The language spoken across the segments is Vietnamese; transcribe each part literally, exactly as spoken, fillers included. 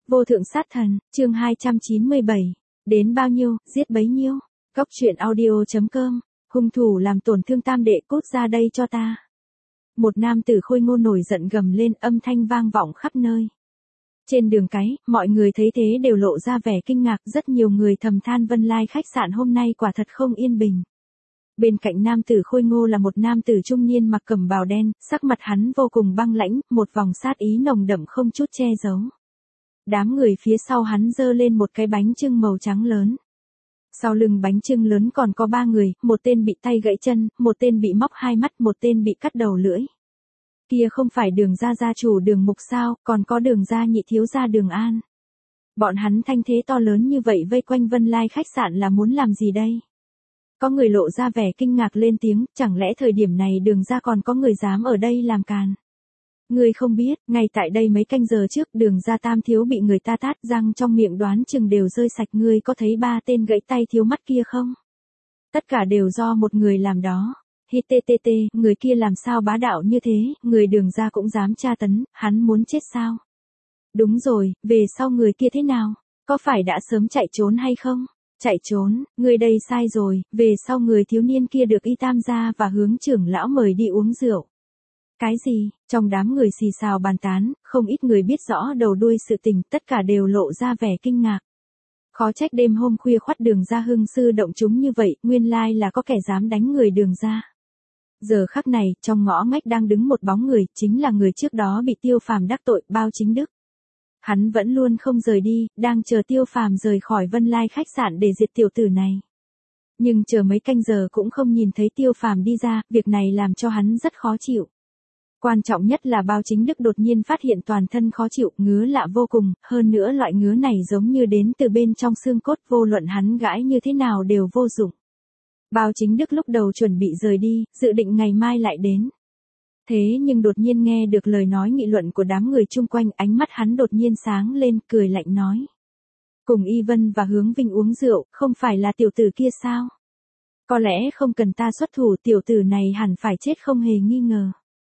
Vô thượng sát thần, chương hai trăm chín mươi bảy. Đến bao nhiêu, giết bấy nhiêu. Cóc truyện audio.com. Hung thủ làm tổn thương tam đệ, cút ra đây cho ta. Một nam tử khôi ngô nổi giận gầm lên, âm thanh vang vọng khắp nơi. Trên đường cái, mọi người thấy thế đều lộ ra vẻ kinh ngạc, rất nhiều người thầm than Vân Lai khách sạn hôm nay quả thật không yên bình. Bên cạnh nam tử khôi ngô là một nam tử trung niên mặc cẩm bào đen, sắc mặt hắn vô cùng băng lãnh, một vòng sát ý nồng đậm không chút che giấu. Đám người phía sau hắn giơ lên một cái bánh chưng màu trắng lớn. Sau lưng bánh chưng lớn còn có ba người, một tên bị tay gãy chân, một tên bị móc hai mắt, một tên bị cắt đầu lưỡi. Kia không phải Đường gia gia chủ Đường Mục sao, còn có Đường gia nhị thiếu gia Đường An. Bọn hắn thanh thế to lớn như vậy vây quanh Vân Lai khách sạn là muốn làm gì đây? Có người lộ ra vẻ kinh ngạc lên tiếng, chẳng lẽ thời điểm này Đường gia còn có người dám ở đây làm càn? Ngươi không biết, ngay tại đây mấy canh giờ trước Đường gia tam thiếu bị người ta tát răng trong miệng đoán chừng đều rơi sạch, ngươi có thấy ba tên gãy tay thiếu mắt kia không? Tất cả đều do một người làm đó. Hi tê tê tê, người kia làm sao bá đạo như thế, người Đường gia cũng dám tra tấn, hắn muốn chết sao? Đúng rồi, về sau người kia thế nào? Có phải đã sớm chạy trốn hay không? Chạy trốn, người đây sai rồi, về sau người thiếu niên kia được Y Tam gia và hướng trưởng lão mời đi uống rượu. Cái gì? Trong đám người xì xào bàn tán, không ít người biết rõ đầu đuôi sự tình, tất cả đều lộ ra vẻ kinh ngạc. Khó trách đêm hôm khuya khoắt Đường gia hưng sư động chúng như vậy, nguyên lai là có kẻ dám đánh người Đường gia. Giờ khắc này, trong ngõ ngách đang đứng một bóng người, chính là người trước đó bị Tiêu Phàm đắc tội, Bao Chính Đức. Hắn vẫn luôn không rời đi, đang chờ Tiêu Phàm rời khỏi Vân Lai khách sạn để diệt tiểu tử này. Nhưng chờ mấy canh giờ cũng không nhìn thấy Tiêu Phàm đi ra, việc này làm cho hắn rất khó chịu. Quan trọng nhất là Bao Chính Đức đột nhiên phát hiện toàn thân khó chịu, ngứa lạ vô cùng, hơn nữa loại ngứa này giống như đến từ bên trong xương cốt, vô luận hắn gãi như thế nào đều vô dụng. Bao Chính Đức lúc đầu chuẩn bị rời đi, dự định ngày mai lại đến. Thế nhưng đột nhiên nghe được lời nói nghị luận của đám người chung quanh, ánh mắt hắn đột nhiên sáng lên, cười lạnh nói. Cùng Y Vân và Hướng Vinh uống rượu, không phải là tiểu tử kia sao? Có lẽ không cần ta xuất thủ, tiểu tử này hẳn phải chết không hề nghi ngờ.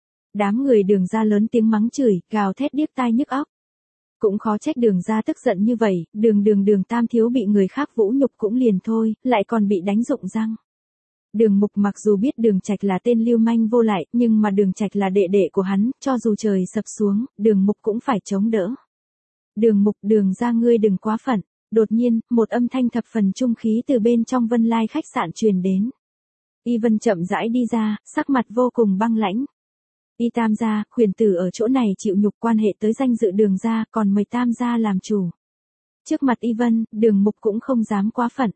Đám người Đường gia lớn tiếng mắng chửi, gào thét điếc tai nhức óc. Cũng khó trách Đường gia tức giận như vậy, đường đường đường tam thiếu bị người khác vũ nhục cũng liền thôi, lại còn bị đánh rụng răng. Đường Mục mặc dù biết Đường Trạch là tên lưu manh vô lại, nhưng mà Đường Trạch là đệ đệ của hắn, cho dù trời sập xuống, Đường Mục cũng phải chống đỡ. Đường Mục, Đường gia ngươi đừng quá phận. Đột nhiên, một âm thanh thập phần trung khí từ bên trong Vân Lai khách sạn truyền đến. Y Vân chậm rãi đi ra, sắc mặt vô cùng băng lãnh. Y Tam gia, khuyển tử ở chỗ này chịu nhục, quan hệ tới danh dự Đường gia, còn mời Tam gia làm chủ. Trước mặt Y Vân, Đường Mục cũng không dám quá phận.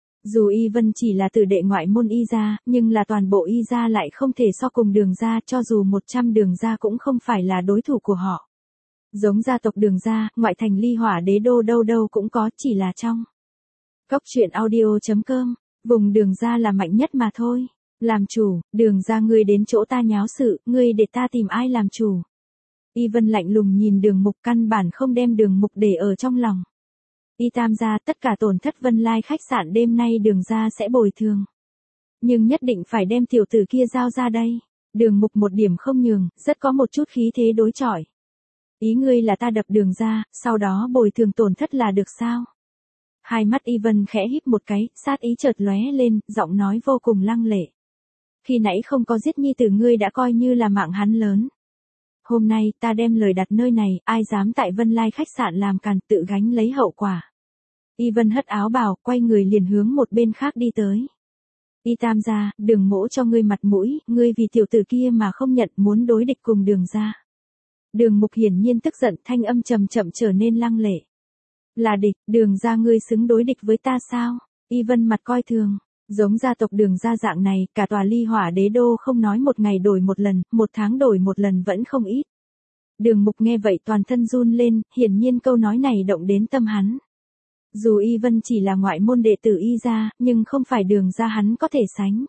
Dù Y Vân chỉ là tử đệ ngoại môn Y gia, nhưng là toàn bộ Y gia lại không thể so cùng Đường gia, cho dù một trăm Đường gia cũng không phải là đối thủ của họ. Giống gia tộc Đường gia, ngoại thành Ly Hỏa Đế đô đâu đâu cũng có, chỉ là trong Cóc truyện audio.com, vùng Đường gia là mạnh nhất mà thôi. Làm chủ, Đường gia ngươi đến chỗ ta nháo sự, ngươi để ta tìm ai làm chủ. Y Vân lạnh lùng nhìn Đường Mục, căn bản không đem Đường Mục để ở trong lòng. Y Tam gia, tất cả tổn thất Vân Lai khách sạn đêm nay Đường gia sẽ bồi thường. Nhưng nhất định phải đem tiểu tử kia giao ra đây. Đường Mục một điểm không nhường, rất có một chút khí thế đối chọi. Ý ngươi là ta đập Đường gia, sau đó bồi thường tổn thất là được sao? Hai mắt Y Vân khẽ híp một cái, sát ý chợt lóe lên, giọng nói vô cùng lăng lệ. Khi nãy không có giết nhi tử ngươi đã coi như là mạng hắn lớn. Hôm nay ta đem lời đặt nơi này, ai dám tại Vân Lai khách sạn làm càn, tự gánh lấy hậu quả. Y Vân hất áo bào, quay người liền hướng một bên khác đi tới. Y Tam gia, Đường mỗ cho ngươi mặt mũi, ngươi vì tiểu tử kia mà không nhận, muốn đối địch cùng Đường gia. Đường Mục hiển nhiên tức giận, thanh âm trầm chậm trở nên lăng lệ. Là địch, Đường gia ngươi xứng đối địch với ta sao? Y Vân mặt coi thường. Giống gia tộc Đường gia dạng này, cả tòa Ly Hỏa Đế đô không nói một ngày đổi một lần, một tháng đổi một lần vẫn không ít. Đường Mục nghe vậy toàn thân run lên, hiển nhiên câu nói này động đến tâm hắn. Dù Y Vân chỉ là ngoại môn đệ tử Y gia, nhưng không phải Đường gia hắn có thể sánh.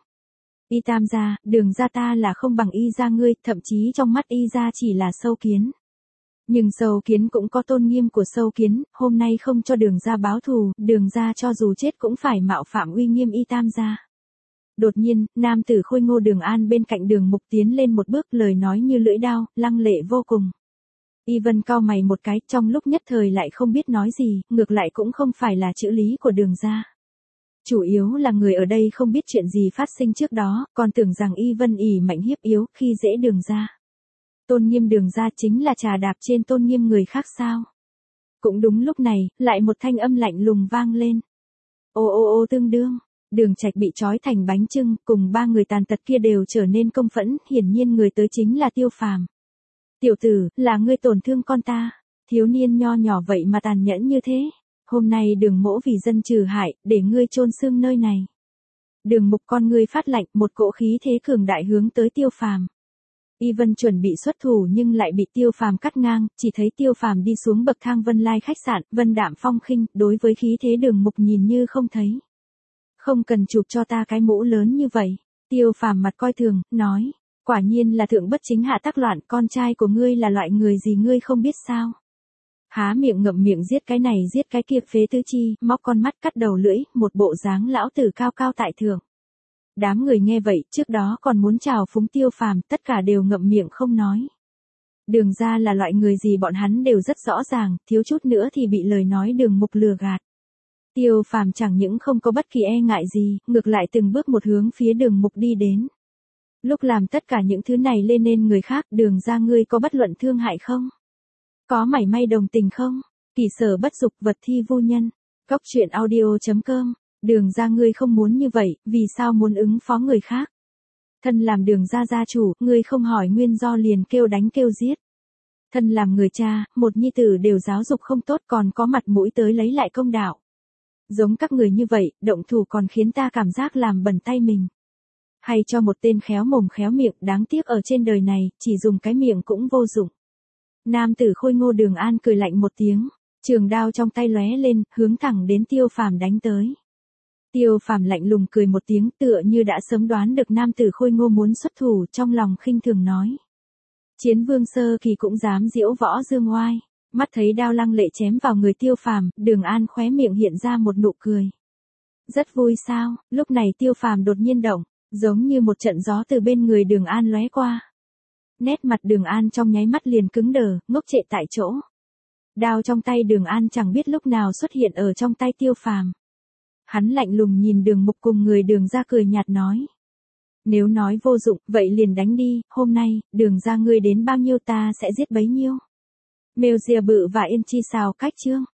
Y Tam gia, Đường gia ta là không bằng Y gia ngươi, thậm chí trong mắt Y gia chỉ là sâu kiến. Nhưng sâu kiến cũng có tôn nghiêm của sâu kiến, hôm nay không cho Đường gia báo thù, Đường gia cho dù chết cũng phải mạo phạm uy nghiêm Y Tam gia. Đột nhiên, nam tử khôi ngô Đường An bên cạnh Đường Mục tiến lên một bước, lời nói như lưỡi đao, lăng lệ vô cùng. Y Vân cau mày một cái, trong lúc nhất thời lại không biết nói gì, ngược lại cũng không phải là chữ lý của Đường gia. Chủ yếu là người ở đây không biết chuyện gì phát sinh trước đó, còn tưởng rằng Y Vân ỷ mạnh hiếp yếu, khi dễ Đường gia. Tôn nghiêm Đường gia chính là trà đạp trên tôn nghiêm người khác sao? Cũng đúng lúc này, lại một thanh âm lạnh lùng vang lên. Ô ô ô tương đương, Đường Trạch bị trói thành bánh chưng, cùng ba người tàn tật kia đều trở nên công phẫn, hiển nhiên người tới chính là Tiêu Phàm. Tiểu tử, là ngươi tổn thương con ta, thiếu niên nho nhỏ vậy mà tàn nhẫn như thế. Hôm nay Đường mỗ vì dân trừ hại, để ngươi chôn xương nơi này. Đường Mục con ngươi phát lạnh, một cỗ khí thế cường đại hướng tới Tiêu Phàm. Y Vân chuẩn bị xuất thủ nhưng lại bị Tiêu Phàm cắt ngang, chỉ thấy Tiêu Phàm đi xuống bậc thang Vân Lai khách sạn, Vân đạm phong khinh, đối với khí thế Đường Mục nhìn như không thấy. Không cần chụp cho ta cái mũ lớn như vậy. Tiêu Phàm mặt coi thường, nói, quả nhiên là thượng bất chính hạ tắc loạn, con trai của ngươi là loại người gì ngươi không biết sao? Há miệng ngậm miệng giết cái này giết cái kia phế tứ chi, móc con mắt cắt đầu lưỡi, một bộ dáng lão tử cao cao tại thượng. Đám người nghe vậy, trước đó còn muốn chào phúng Tiêu Phàm, tất cả đều ngậm miệng không nói. Đường gia là loại người gì bọn hắn đều rất rõ ràng, thiếu chút nữa thì bị lời nói Đường Mục lừa gạt. Tiêu Phàm chẳng những không có bất kỳ e ngại gì, ngược lại từng bước một hướng phía Đường Mục đi đến. Lúc làm tất cả những thứ này lên nên người khác, Đường gia ngươi có bất luận thương hại không? Có mảy may đồng tình không? Kỳ sở bất dục, vật thi vô nhân. Cóc truyện audio chấm com. Đường gia ngươi không muốn như vậy, vì sao muốn ứng phó người khác? Thân làm Đường gia gia chủ, ngươi không hỏi nguyên do liền kêu đánh kêu giết. Thân làm người cha, một nhi tử đều giáo dục không tốt còn có mặt mũi tới lấy lại công đạo. Giống các người như vậy, động thủ còn khiến ta cảm giác làm bẩn tay mình. Hay cho một tên khéo mồm khéo miệng, đáng tiếc ở trên đời này, chỉ dùng cái miệng cũng vô dụng. Nam tử khôi ngô Đường An cười lạnh một tiếng, trường đao trong tay lóe lên, hướng thẳng đến Tiêu Phàm đánh tới. Tiêu Phàm lạnh lùng cười một tiếng, tựa như đã sớm đoán được nam tử khôi ngô muốn xuất thủ, trong lòng khinh thường nói. Chiến vương sơ kỳ cũng dám diễu võ dương oai. Mắt thấy đao lăng lệ chém vào người Tiêu Phàm, Đường An khóe miệng hiện ra một nụ cười. Rất vui sao? Lúc này Tiêu Phàm đột nhiên động, giống như một trận gió từ bên người Đường An lóe qua. Nét mặt Đường An trong nháy mắt liền cứng đờ, ngốc trệ tại chỗ. Đao trong tay Đường An chẳng biết lúc nào xuất hiện ở trong tay Tiêu Phàm. Hắn lạnh lùng nhìn Đường Mục cùng người Đường gia cười nhạt nói. Nếu nói vô dụng, vậy liền đánh đi, hôm nay, Đường gia ngươi đến bao nhiêu ta sẽ giết bấy nhiêu. Mèo dìa bự và yên chi xào cách chương.